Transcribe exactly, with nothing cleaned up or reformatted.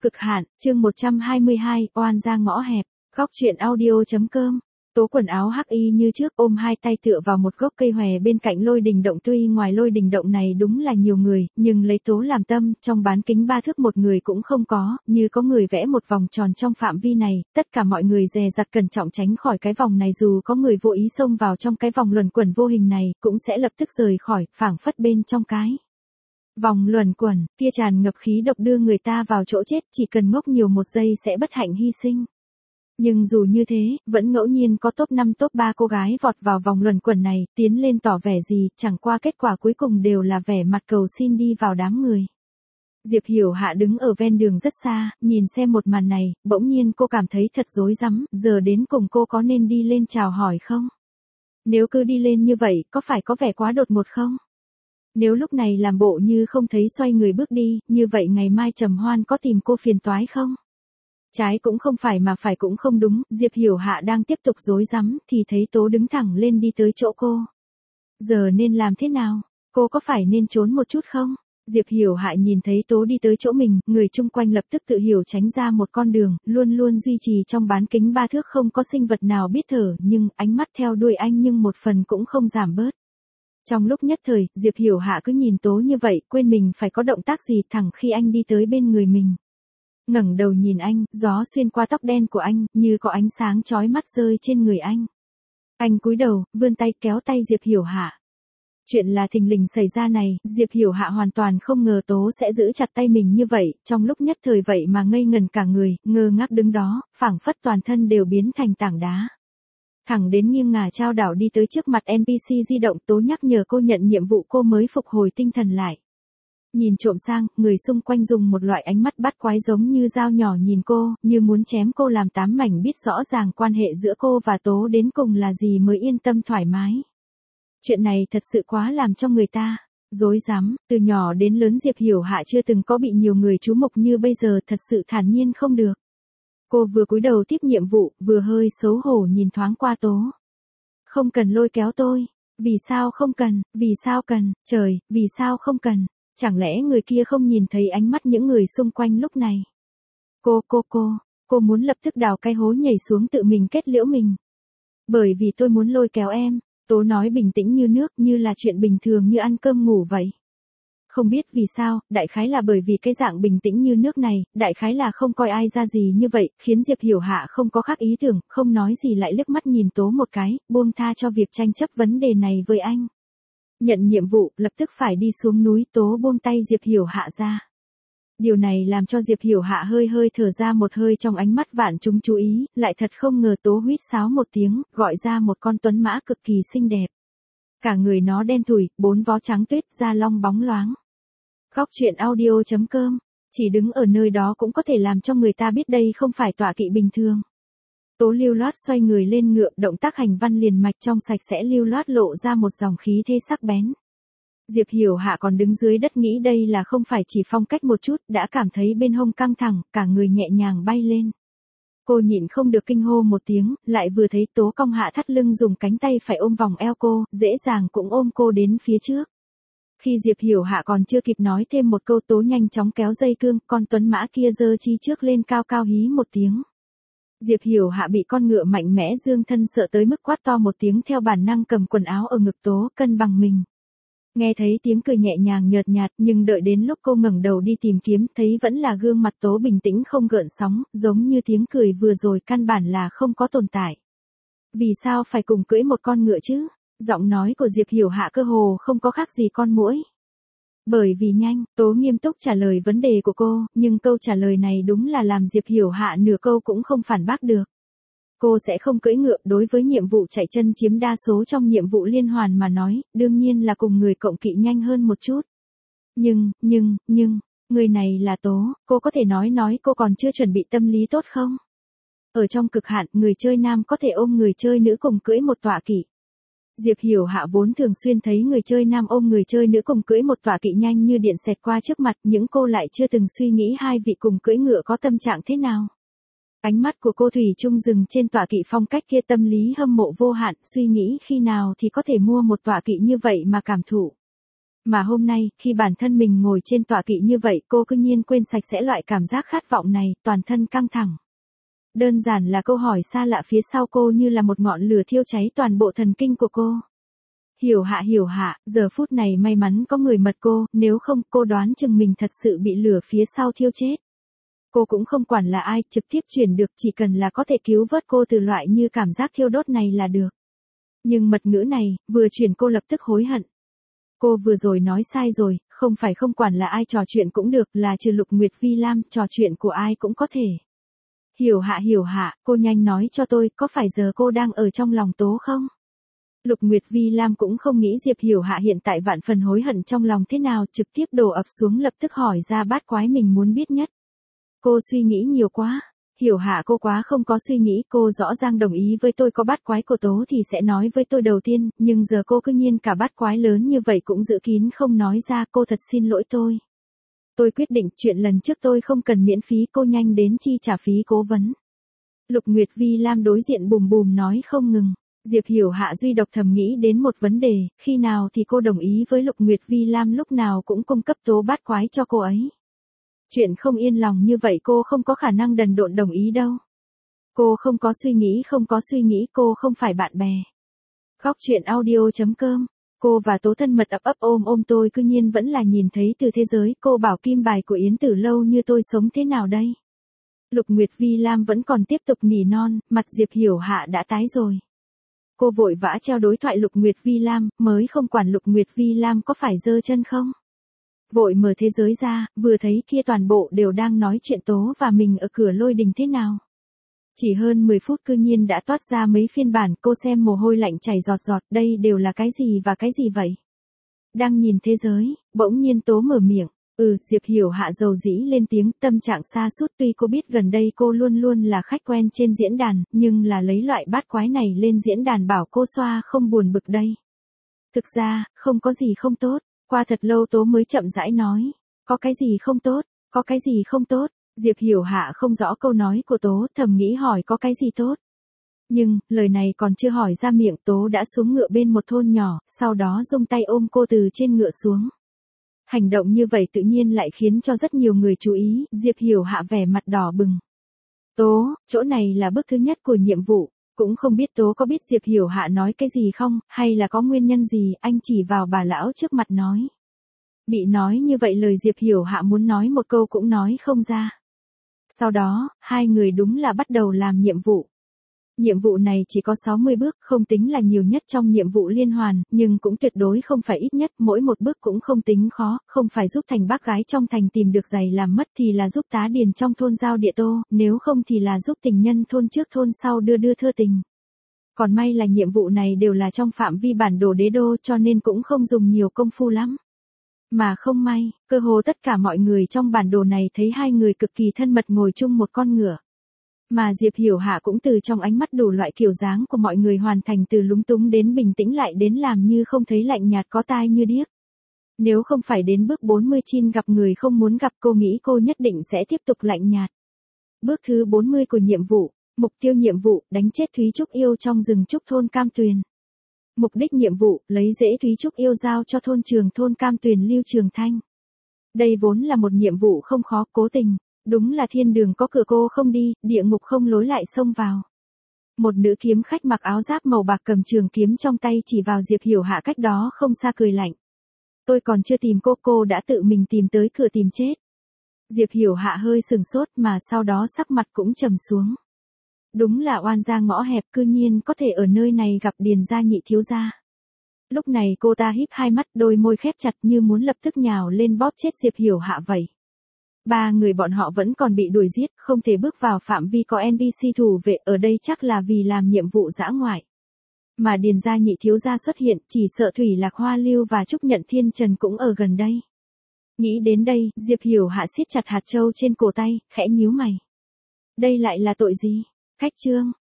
Cực hạn, chương một trăm hai mươi hai, oan ra ngõ hẹp, góc truyện audio.com. Tố quần áo hắc y như trước, ôm hai tay tựa vào một gốc cây hòe bên cạnh lôi đình động. Tuy ngoài lôi đình động này đúng là nhiều người, nhưng lấy Tố làm tâm, trong bán kính ba thước một người cũng không có, như có người vẽ một vòng tròn trong phạm vi này, tất cả mọi người dè dặt cẩn trọng tránh khỏi cái vòng này, dù có người vô ý xông vào trong cái vòng luẩn quẩn vô hình này, cũng sẽ lập tức rời khỏi, phảng phất bên trong cái vòng luẩn quẩn kia tràn ngập khí độc đưa người ta vào chỗ chết, chỉ cần ngốc nhiều một giây sẽ bất hạnh hy sinh. Nhưng dù như thế, vẫn ngẫu nhiên có top năm top ba cô gái vọt vào vòng luẩn quẩn này, tiến lên tỏ vẻ gì, chẳng qua kết quả cuối cùng đều là vẻ mặt cầu xin đi vào đám người. Diệp Hiểu Hạ đứng ở ven đường rất xa, nhìn xem một màn này, bỗng nhiên cô cảm thấy thật rối rắm, giờ đến cùng cô có nên đi lên chào hỏi không? Nếu cứ đi lên như vậy, có phải có vẻ quá đột ngột không? Nếu lúc này làm bộ như không thấy xoay người bước đi, như vậy ngày mai Trầm Hoan có tìm cô phiền toái không? Trái cũng không phải mà phải cũng không đúng, Diệp Hiểu Hạ đang tiếp tục rối rắm, thì thấy Tố đứng thẳng lên đi tới chỗ cô. Giờ nên làm thế nào? Cô có phải nên trốn một chút không? Diệp Hiểu Hạ nhìn thấy Tố đi tới chỗ mình, người chung quanh lập tức tự hiểu tránh ra một con đường, luôn luôn duy trì trong bán kính ba thước không có sinh vật nào biết thở, nhưng ánh mắt theo đuôi anh nhưng một phần cũng không giảm bớt. Trong lúc nhất thời, Diệp Hiểu Hạ cứ nhìn Tố như vậy, quên mình phải có động tác gì, thẳng khi anh đi tới bên người mình. Ngẩng đầu nhìn anh, gió xuyên qua tóc đen của anh, như có ánh sáng chói mắt rơi trên người anh. Anh cúi đầu, vươn tay kéo tay Diệp Hiểu Hạ. Chuyện là thình lình xảy ra này, Diệp Hiểu Hạ hoàn toàn không ngờ Tố sẽ giữ chặt tay mình như vậy, trong lúc nhất thời vậy mà ngây ngần cả người, ngơ ngác đứng đó, phảng phất toàn thân đều biến thành tảng đá. Thẳng đến nghiêng ngả chao đảo đi tới trước mặt en pê xê di động, Tố nhắc nhở cô nhận nhiệm vụ, cô mới phục hồi tinh thần lại. Nhìn trộm sang, người xung quanh dùng một loại ánh mắt bắt quái giống như dao nhỏ nhìn cô, như muốn chém cô làm tám mảnh, biết rõ ràng quan hệ giữa cô và Tố đến cùng là gì mới yên tâm thoải mái. Chuyện này thật sự quá làm cho người ta rối rắm, từ nhỏ đến lớn Diệp Hiểu Hạ chưa từng có bị nhiều người chú mục như bây giờ, thật sự thản nhiên không được. Cô vừa cúi đầu tiếp nhiệm vụ, vừa hơi xấu hổ nhìn thoáng qua Tố. Không cần lôi kéo tôi. Vì sao không cần, vì sao cần, trời, vì sao không cần. Chẳng lẽ người kia không nhìn thấy ánh mắt những người xung quanh lúc này? Cô, cô, cô, cô muốn lập tức đào cái hố nhảy xuống tự mình kết liễu mình. Bởi vì tôi muốn lôi kéo em, Tố nói bình tĩnh như nước, như là chuyện bình thường như ăn cơm ngủ vậy. Không biết vì sao, đại khái là bởi vì cái dạng bình tĩnh như nước này, đại khái là không coi ai ra gì như vậy, khiến Diệp Hiểu Hạ không có khác ý tưởng, không nói gì lại liếc mắt nhìn Tố một cái, buông tha cho việc tranh chấp vấn đề này với anh. Nhận nhiệm vụ, lập tức phải đi xuống núi, Tố buông tay Diệp Hiểu Hạ ra. Điều này làm cho Diệp Hiểu Hạ hơi hơi thở ra một hơi, trong ánh mắt vạn chúng chú ý, lại thật không ngờ Tố huýt sáo một tiếng, gọi ra một con tuấn mã cực kỳ xinh đẹp. Cả người nó đen thủi, bốn vó trắng tuyết, da long bóng loáng. Góc truyện audio.com, chỉ đứng ở nơi đó cũng có thể làm cho người ta biết đây không phải tọa kỵ bình thường. Tố lưu loát xoay người lên ngựa, động tác hành văn liền mạch trong sạch sẽ, lưu loát lộ ra một dòng khí thế sắc bén. Diệp Hiểu Hạ còn đứng dưới đất nghĩ đây là không phải chỉ phong cách một chút, đã cảm thấy bên hông căng thẳng, cả người nhẹ nhàng bay lên. Cô nhịn không được kinh hô một tiếng, lại vừa thấy Tố cong hạ thắt lưng dùng cánh tay phải ôm vòng eo cô, dễ dàng cũng ôm cô đến phía trước. Khi Diệp Hiểu Hạ còn chưa kịp nói thêm một câu, Tố nhanh chóng kéo dây cương, con tuấn mã kia giơ chi trước lên cao cao hí một tiếng. Diệp Hiểu Hạ bị con ngựa mạnh mẽ dương thân sợ tới mức quát to một tiếng, theo bản năng cầm quần áo ở ngực Tố, cân bằng mình. Nghe thấy tiếng cười nhẹ nhàng nhợt nhạt, nhưng đợi đến lúc cô ngẩng đầu đi tìm kiếm, thấy vẫn là gương mặt Tố bình tĩnh không gợn sóng, giống như tiếng cười vừa rồi căn bản là không có tồn tại. Vì sao phải cùng cưỡi một con ngựa chứ? Giọng nói của Diệp Hiểu Hạ cơ hồ không có khác gì con muỗi. Bởi vì nhanh, Tố nghiêm túc trả lời vấn đề của cô, nhưng câu trả lời này đúng là làm Diệp Hiểu Hạ nửa câu cũng không phản bác được. Cô sẽ không cưỡi ngựa, đối với nhiệm vụ chạy chân chiếm đa số trong nhiệm vụ liên hoàn mà nói, đương nhiên là cùng người cộng kỵ nhanh hơn một chút. Nhưng, nhưng, nhưng, người này là Tố, cô có thể nói nói cô còn chưa chuẩn bị tâm lý tốt không? Ở trong cực hạn, người chơi nam có thể ôm người chơi nữ cùng cưỡi một tọa kỵ. Diệp Hiểu Hạ vốn thường xuyên thấy người chơi nam ôm người chơi nữ cùng cưỡi một tọa kỵ nhanh như điện xẹt qua trước mặt, những cô lại chưa từng suy nghĩ hai vị cùng cưỡi ngựa có tâm trạng thế nào. Ánh mắt của cô thủy chung dừng trên tọa kỵ phong cách kia, tâm lý hâm mộ vô hạn, suy nghĩ khi nào thì có thể mua một tọa kỵ như vậy mà cảm thụ. Mà hôm nay, khi bản thân mình ngồi trên tọa kỵ như vậy, cô cứ nhiên quên sạch sẽ loại cảm giác khát vọng này, toàn thân căng thẳng. Đơn giản là câu hỏi xa lạ phía sau cô như là một ngọn lửa thiêu cháy toàn bộ thần kinh của cô. Hiểu Hạ hiểu Hạ, giờ phút này may mắn có người mật cô, nếu không cô đoán chừng mình thật sự bị lửa phía sau thiêu chết. Cô cũng không quản là ai, trực tiếp chuyển được, chỉ cần là có thể cứu vớt cô từ loại như cảm giác thiêu đốt này là được. Nhưng mật ngữ này, vừa chuyển cô lập tức hối hận. Cô vừa rồi nói sai rồi, không phải không quản là ai trò chuyện cũng được, là trừ Lục Nguyệt Vi Lam, trò chuyện của ai cũng có thể. Hiểu Hạ hiểu Hạ, cô nhanh nói cho tôi, có phải giờ cô đang ở trong lòng Tố không? Lục Nguyệt Vi Lam cũng không nghĩ Diệp Hiểu Hạ hiện tại vạn phần hối hận trong lòng thế nào, trực tiếp đổ ập xuống lập tức hỏi ra bát quái mình muốn biết nhất. Cô suy nghĩ nhiều quá. Hiểu Hạ cô quá không có suy nghĩ, cô rõ ràng đồng ý với tôi có bát quái của Tố thì sẽ nói với tôi đầu tiên, nhưng giờ cô cứ nhiên cả bát quái lớn như vậy cũng giữ kín không nói ra, cô thật xin lỗi tôi. Tôi quyết định chuyện lần trước tôi không cần miễn phí, cô nhanh đến chi trả phí cố vấn. Lục Nguyệt Vi Lam đối diện bùm bùm nói không ngừng. Diệp Hiểu Hạ duy độc thầm nghĩ đến một vấn đề, khi nào thì cô đồng ý với Lục Nguyệt Vi Lam lúc nào cũng cung cấp Tố bát quái cho cô ấy. Chuyện không yên lòng như vậy cô không có khả năng đần độn đồng ý đâu. Cô không có suy nghĩ không có suy nghĩ cô không phải bạn bè. Góc truyện audio chấm com. Cô và Tố thân mật ấp ấp ôm ôm tôi cư nhiên vẫn là nhìn thấy từ thế giới, cô bảo kim bài của Yến Tử Lâu như tôi sống thế nào đây? Lục Nguyệt Vi Lam vẫn còn tiếp tục nỉ non, mặt Diệp Hiểu Hạ đã tái rồi. Cô vội vã treo đối thoại Lục Nguyệt Vi Lam, mới không quản Lục Nguyệt Vi Lam có phải giơ chân không. Vội mở thế giới ra, vừa thấy kia toàn bộ đều đang nói chuyện Tố và mình ở cửa lôi đình thế nào. Chỉ hơn mười phút cư nhiên đã toát ra mấy phiên bản, cô xem mồ hôi lạnh chảy giọt giọt, đây đều là cái gì và cái gì vậy? Đang nhìn thế giới, bỗng nhiên Tố mở miệng, ừ, Diệp Hiểu Hạ dầu dĩ lên tiếng, tâm trạng xa sút tuy cô biết gần đây cô luôn luôn là khách quen trên diễn đàn, nhưng là lấy loại bát quái này lên diễn đàn bảo cô xoa không buồn bực đây. Thực ra, không có gì không tốt, qua thật lâu Tố mới chậm rãi nói, có cái gì không tốt, có cái gì không tốt. Diệp Hiểu Hạ không rõ câu nói của Tố, thầm nghĩ hỏi có cái gì tốt. Nhưng, lời này còn chưa hỏi ra miệng, Tố đã xuống ngựa bên một thôn nhỏ, sau đó dùng tay ôm cô từ trên ngựa xuống. Hành động như vậy tự nhiên lại khiến cho rất nhiều người chú ý, Diệp Hiểu Hạ vẻ mặt đỏ bừng. Tố, chỗ này là bước thứ nhất của nhiệm vụ, cũng không biết Tố có biết Diệp Hiểu Hạ nói cái gì không, hay là có nguyên nhân gì, anh chỉ vào bà lão trước mặt nói. Bị nói như vậy lời Diệp Hiểu Hạ muốn nói một câu cũng nói không ra. Sau đó, hai người đúng là bắt đầu làm nhiệm vụ. Nhiệm vụ này chỉ có sáu mươi bước, không tính là nhiều nhất trong nhiệm vụ liên hoàn, nhưng cũng tuyệt đối không phải ít nhất, mỗi một bước cũng không tính khó, không phải giúp thành bác gái trong thành tìm được giày làm mất thì là giúp tá điền trong thôn giao địa tô, nếu không thì là giúp tình nhân thôn trước thôn sau đưa đưa thưa tình. Còn may là nhiệm vụ này đều là trong phạm vi bản đồ đế đô cho nên cũng không dùng nhiều công phu lắm. Mà không may, cơ hồ tất cả mọi người trong bản đồ này thấy hai người cực kỳ thân mật ngồi chung một con ngựa. Mà Diệp Hiểu Hạ cũng từ trong ánh mắt đủ loại kiểu dáng của mọi người hoàn thành từ lúng túng đến bình tĩnh lại đến làm như không thấy lạnh nhạt có tai như điếc. Nếu không phải đến bước bốn mươi chín gặp người không muốn gặp cô nghĩ cô nhất định sẽ tiếp tục lạnh nhạt. Bước thứ bốn mươi của nhiệm vụ, mục tiêu nhiệm vụ, đánh chết Thúy Trúc Yêu trong rừng trúc thôn Cam Tuyền. Mục đích nhiệm vụ, lấy rễ Thúy Trúc Yêu giao cho thôn trường thôn Cam Tuyền Lưu Trường Thanh. Đây vốn là một nhiệm vụ không khó, cố tình. Đúng là thiên đường có cửa cô không đi, địa ngục không lối lại xông vào. Một nữ kiếm khách mặc áo giáp màu bạc cầm trường kiếm trong tay chỉ vào Diệp Hiểu Hạ cách đó không xa cười lạnh. Tôi còn chưa tìm cô, cô đã tự mình tìm tới cửa tìm chết. Diệp Hiểu Hạ hơi sừng sốt mà sau đó sắc mặt cũng trầm xuống. Đúng là oan gia ngõ hẹp cư nhiên có thể ở nơi này gặp Điền gia nhị thiếu gia. Lúc này cô ta híp hai mắt đôi môi khép chặt như muốn lập tức nhào lên bóp chết Diệp Hiểu Hạ vậy. Ba người bọn họ vẫn còn bị đuổi giết, không thể bước vào phạm vi có en pê xê thủ vệ ở đây chắc là vì làm nhiệm vụ dã ngoại. Mà Điền gia nhị thiếu gia xuất hiện chỉ sợ Thủy Lạc Hoa Lưu và Trúc Nhận Thiên Trần cũng ở gần đây. Nghĩ đến đây, Diệp Hiểu Hạ siết chặt hạt châu trên cổ tay, khẽ nhíu mày. Đây lại là tội gì? Cách chương.